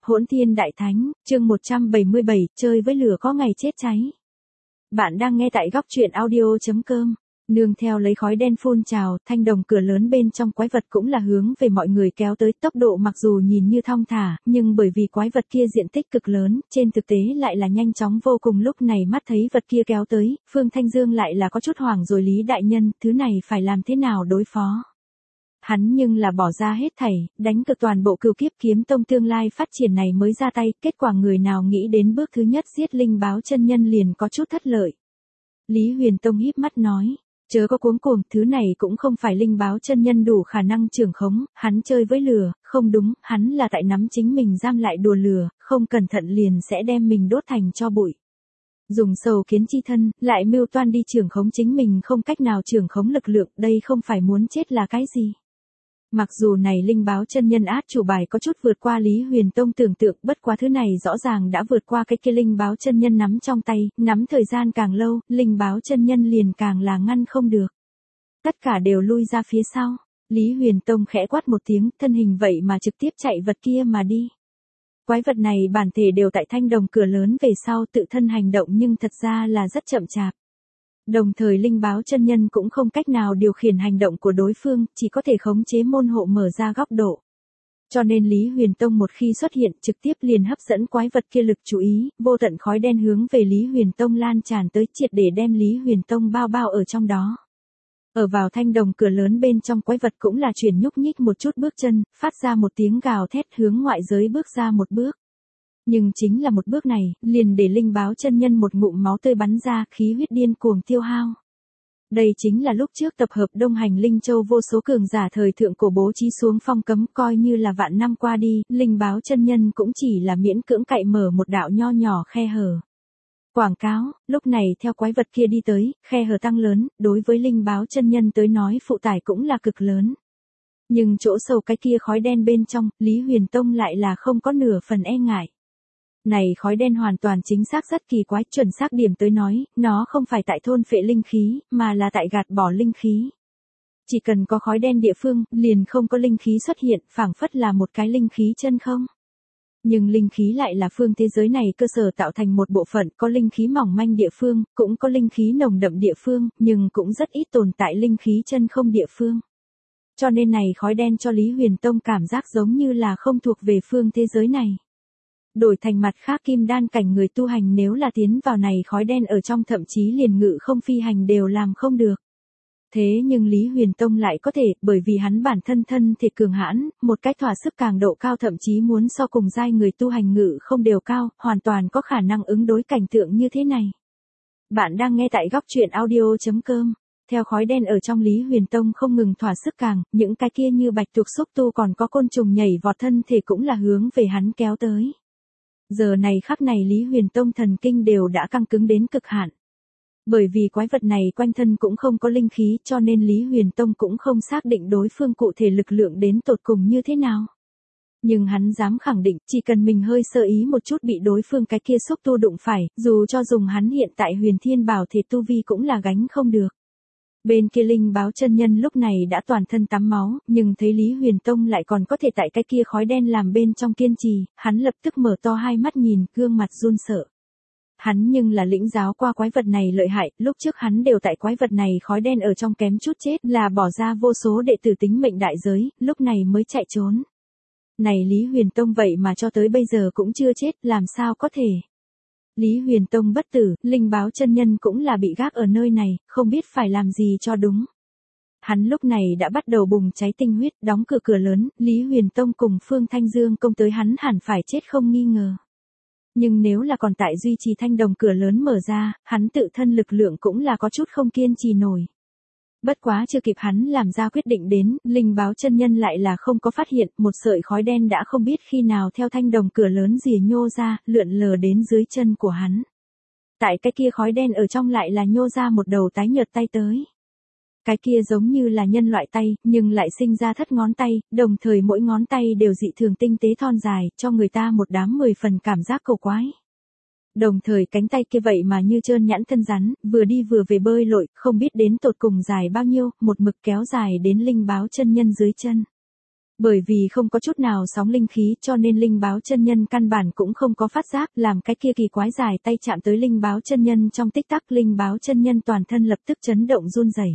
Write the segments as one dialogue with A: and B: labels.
A: Hỗn Thiên Đại Thánh, chương 177, chơi với lửa có ngày chết cháy. Bạn đang nghe tại góc truyện audio.com. Nương theo lấy khói đen phun trào, thanh đồng cửa lớn bên trong quái vật cũng là hướng về mọi người kéo tới. Tốc độ mặc dù nhìn như thong thả, nhưng bởi vì quái vật kia diện tích cực lớn, trên thực tế lại là nhanh chóng vô cùng. Lúc này mắt thấy vật kia kéo tới, Phương Thanh Dương lại là có chút hoảng rồi. Lý đại nhân, thứ này phải làm thế nào đối phó? Hắn nhưng là bỏ ra hết thảy, đánh cực toàn bộ Cửu Kiếp Kiếm Tông tương lai phát triển này mới ra tay, kết quả người nào nghĩ đến bước thứ nhất giết Linh Báo chân nhân liền có chút thất lợi. Lý Huyền Tông híp mắt nói, chớ có cuống cuồng, thứ này cũng không phải Linh Báo chân nhân đủ khả năng trưởng khống, hắn chơi với lửa, không đúng, hắn là tại nắm chính mình giam lại đùa lửa, không cẩn thận liền sẽ đem mình đốt thành tro bụi. Dùng sầu kiến chi thân, lại mưu toan đi trưởng khống chính mình không cách nào trưởng khống lực lượng, đây không phải muốn chết là cái gì? Mặc dù này Linh Báo chân nhân át chủ bài có chút vượt qua Lý Huyền Tông tưởng tượng, bất quá thứ này rõ ràng đã vượt qua cái kia Linh Báo chân nhân nắm trong tay, nắm thời gian càng lâu, Linh Báo chân nhân liền càng là ngăn không được. Tất cả đều lui ra phía sau, Lý Huyền Tông khẽ quát một tiếng, thân hình vậy mà trực tiếp chạy vật kia mà đi. Quái vật này bản thể đều tại thanh đồng cửa lớn về sau tự thân hành động nhưng thật ra là rất chậm chạp. Đồng thời Linh Báo chân nhân cũng không cách nào điều khiển hành động của đối phương, chỉ có thể khống chế môn hộ mở ra góc độ. Cho nên Lý Huyền Tông một khi xuất hiện trực tiếp liền hấp dẫn quái vật kia lực chú ý, vô tận khói đen hướng về Lý Huyền Tông lan tràn tới, triệt để đem Lý Huyền Tông bao bao ở trong đó. Ở vào thanh đồng cửa lớn bên trong quái vật cũng là chuyển nhúc nhích một chút bước chân, phát ra một tiếng gào thét hướng ngoại giới bước ra một bước. Nhưng chính là một bước này, liền để Linh Báo chân nhân một ngụm máu tươi bắn ra, khí huyết điên cuồng tiêu hao. Đây chính là lúc trước tập hợp Đông Hành Linh Châu vô số cường giả thời thượng cổ bố trí xuống phong cấm, coi như là vạn năm qua đi, Linh Báo chân nhân cũng chỉ là miễn cưỡng cậy mở một đạo nho nhỏ khe hở. Quảng cáo, lúc này theo quái vật kia đi tới, khe hở tăng lớn, đối với Linh Báo chân nhân tới nói phụ tải cũng là cực lớn. Nhưng chỗ sâu cái kia khói đen bên trong, Lý Huyền Tông lại là không có nửa phần e ngại. Này khói đen hoàn toàn chính xác rất kỳ quái, chuẩn xác điểm tới nói, nó không phải tại thôn phệ linh khí, mà là tại gạt bỏ linh khí. Chỉ cần có khói đen địa phương, liền không có linh khí xuất hiện, phảng phất là một cái linh khí chân không. Nhưng linh khí lại là phương thế giới này cơ sở tạo thành một bộ phận, có linh khí mỏng manh địa phương, cũng có linh khí nồng đậm địa phương, nhưng cũng rất ít tồn tại linh khí chân không địa phương. Cho nên này khói đen cho Lý Huyền Tông cảm giác giống như là không thuộc về phương thế giới này. Đổi thành mặt khác kim đan cảnh người tu hành nếu là tiến vào này khói đen ở trong thậm chí liền ngự không phi hành đều làm không được. Thế nhưng Lý Huyền Tông lại có thể, bởi vì hắn bản thân thân thể cường hãn, một cái thỏa sức càng độ cao thậm chí muốn so cùng giai người tu hành ngự không đều cao, hoàn toàn có khả năng ứng đối cảnh tượng như thế này. Bạn đang nghe tại góc truyện audio.com. Theo khói đen ở trong Lý Huyền Tông không ngừng thỏa sức càng, những cái kia như bạch tuộc xúc tu còn có côn trùng nhảy vọt thân thể cũng là hướng về hắn kéo tới. Giờ này khắc này Lý Huyền Tông thần kinh đều đã căng cứng đến cực hạn. Bởi vì quái vật này quanh thân cũng không có linh khí cho nên Lý Huyền Tông cũng không xác định đối phương cụ thể lực lượng đến tột cùng như thế nào. Nhưng hắn dám khẳng định chỉ cần mình hơi sơ ý một chút bị đối phương cái kia xúc tu đụng phải, dù cho dùng hắn hiện tại Huyền Thiên Bảo thể tu vi cũng là gánh không được. Bên kia Linh Báo chân nhân lúc này đã toàn thân tắm máu, nhưng thấy Lý Huyền Tông lại còn có thể tại cái kia khói đen làm bên trong kiên trì, hắn lập tức mở to hai mắt nhìn, gương mặt run sợ. Hắn nhưng là lĩnh giáo qua quái vật này lợi hại, lúc trước hắn đều tại quái vật này khói đen ở trong kém chút chết, là bỏ ra vô số đệ tử tính mệnh đại giới, lúc này mới chạy trốn. Này Lý Huyền Tông vậy mà cho tới bây giờ cũng chưa chết, làm sao có thể? Lý Huyền Tông bất tử, Linh Báo chân nhân cũng là bị gác ở nơi này, không biết phải làm gì cho đúng. Hắn lúc này đã bắt đầu bùng cháy tinh huyết, đóng cửa lớn, Lý Huyền Tông cùng Phương Thanh Dương công tới hắn hẳn phải chết không nghi ngờ. Nhưng nếu là còn tại duy trì thanh đồng cửa lớn mở ra, hắn tự thân lực lượng cũng là có chút không kiên trì nổi. Bất quá chưa kịp hắn làm ra quyết định đến, Linh Báo chân nhân lại là không có phát hiện, một sợi khói đen đã không biết khi nào theo thanh đồng cửa lớn rìa nhô ra, lượn lờ đến dưới chân của hắn. Tại cái kia khói đen ở trong lại là nhô ra một đầu tái nhợt tay tới. Cái kia giống như là nhân loại tay, nhưng lại sinh ra thất ngón tay, đồng thời mỗi ngón tay đều dị thường tinh tế thon dài, cho người ta một đám 10 phần cảm giác cổ quái. Đồng thời cánh tay kia vậy mà như trơn nhẵn thân rắn, vừa đi vừa về bơi lội, không biết đến tột cùng dài bao nhiêu, một mực kéo dài đến Linh Báo chân nhân dưới chân. Bởi vì không có chút nào sóng linh khí cho nên linh báo chân nhân căn bản cũng không có phát giác, làm cái kia kỳ quái dài tay chạm tới linh báo chân nhân trong tích tắc, linh báo chân nhân toàn thân lập tức chấn động run rẩy.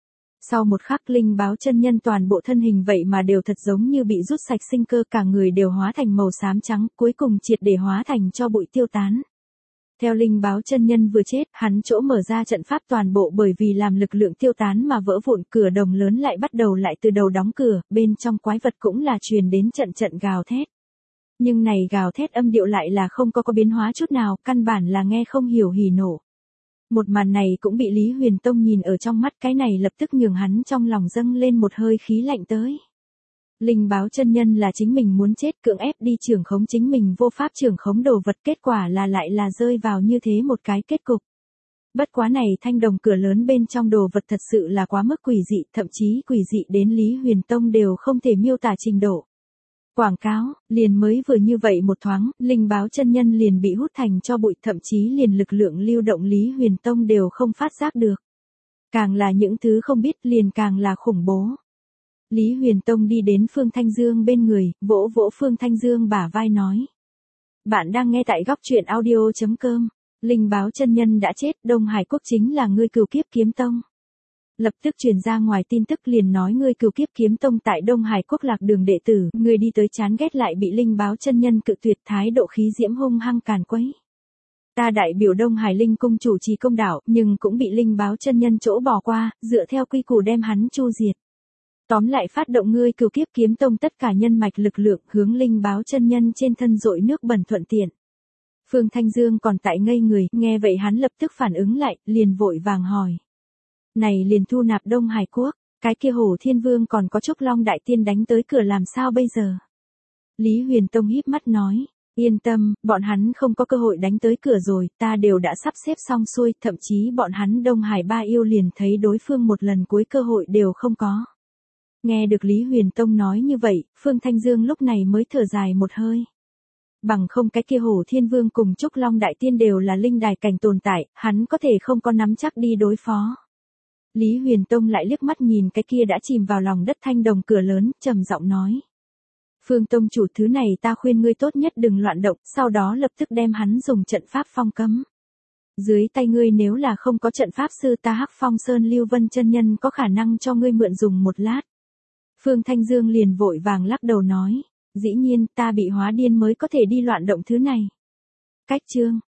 A: Sau một khắc linh báo chân nhân toàn bộ thân hình vậy mà đều thật giống như bị rút sạch sinh cơ, cả người đều hóa thành màu xám trắng, cuối cùng triệt để hóa thành tro bụi tiêu tán. Theo linh báo chân nhân vừa chết, hắn chỗ mở ra trận pháp toàn bộ bởi vì làm lực lượng tiêu tán mà vỡ vụn, cửa đồng lớn lại bắt đầu lại từ đầu đóng cửa, bên trong quái vật cũng là truyền đến trận trận gào thét. Nhưng này gào thét âm điệu lại là không có biến hóa chút nào, căn bản là nghe không hiểu hỉ nổ. Một màn này cũng bị Lý Huyền Tông nhìn ở trong mắt, cái này lập tức nhường hắn trong lòng dâng lên một hơi khí lạnh tới. Linh báo chân nhân là chính mình muốn chết, cưỡng ép đi trưởng khống chính mình vô pháp trưởng khống đồ vật, kết quả là lại là rơi vào như thế một cái kết cục. Bất quá này thanh đồng cửa lớn bên trong đồ vật thật sự là quá mức quỷ dị, thậm chí quỷ dị đến Lý Huyền Tông đều không thể miêu tả trình độ. Quảng cáo, liền mới vừa như vậy một thoáng, linh báo chân nhân liền bị hút thành tro bụi, thậm chí liền lực lượng lưu động Lý Huyền Tông đều không phát giác được. Càng là những thứ không biết liền càng là khủng bố. Lý Huyền Tông đi đến Phương Thanh Dương bên người, vỗ vỗ Phương Thanh Dương bả vai nói. Bạn đang nghe tại góc truyện audio.com. Linh báo chân nhân đã chết, Đông Hải Quốc chính là ngươi Cửu Kiếp Kiếm Tông. Lập tức truyền ra ngoài tin tức liền nói ngươi Cửu Kiếp Kiếm Tông tại Đông Hải Quốc lạc đường đệ tử, ngươi đi tới chán ghét lại bị linh báo chân nhân cự tuyệt, thái độ khí diễm hung hăng càn quấy. Ta đại biểu Đông Hải Linh cung chủ trì công đạo, nhưng cũng bị linh báo chân nhân chỗ bỏ qua, dựa theo quy củ đem hắn chu diệt. Tóm lại phát động ngươi Cửu Kiếp Kiếm Tông tất cả nhân mạch lực lượng hướng linh báo chân nhân trên thân dội nước bẩn thuận tiện. Phương Thanh Dương còn tại ngây người, nghe vậy hắn lập tức phản ứng lại, liền vội vàng hỏi. Này liền thu nạp Đông Hải Quốc, cái kia Hổ Thiên Vương còn có Trúc Long Đại Tiên đánh tới cửa làm sao bây giờ? Lý Huyền Tông híp mắt nói, yên tâm, bọn hắn không có cơ hội đánh tới cửa rồi, ta đều đã sắp xếp xong xuôi, thậm chí bọn hắn Đông Hải ba yêu liền thấy đối phương một lần cuối cơ hội đều không có. Nghe được Lý Huyền Tông nói như vậy, Phương Thanh Dương lúc này mới thở dài một hơi. Bằng không cái kia Hổ Thiên Vương cùng Trúc Long Đại Tiên đều là linh đài cảnh tồn tại, hắn có thể không có nắm chắc đi đối phó. Lý Huyền Tông lại liếc mắt nhìn cái kia đã chìm vào lòng đất thanh đồng cửa lớn, trầm giọng nói. Phương Tông chủ, thứ này ta khuyên ngươi tốt nhất đừng loạn động, sau đó lập tức đem hắn dùng trận pháp phong cấm. Dưới tay ngươi nếu là không có trận pháp sư, ta Hắc Phong Sơn Lưu Vân chân nhân có khả năng cho ngươi mượn dùng một lát. Phương Thanh Dương liền vội vàng lắc đầu nói. Dĩ nhiên, ta bị hóa điên mới có thể đi loạn động thứ này. Cách chương.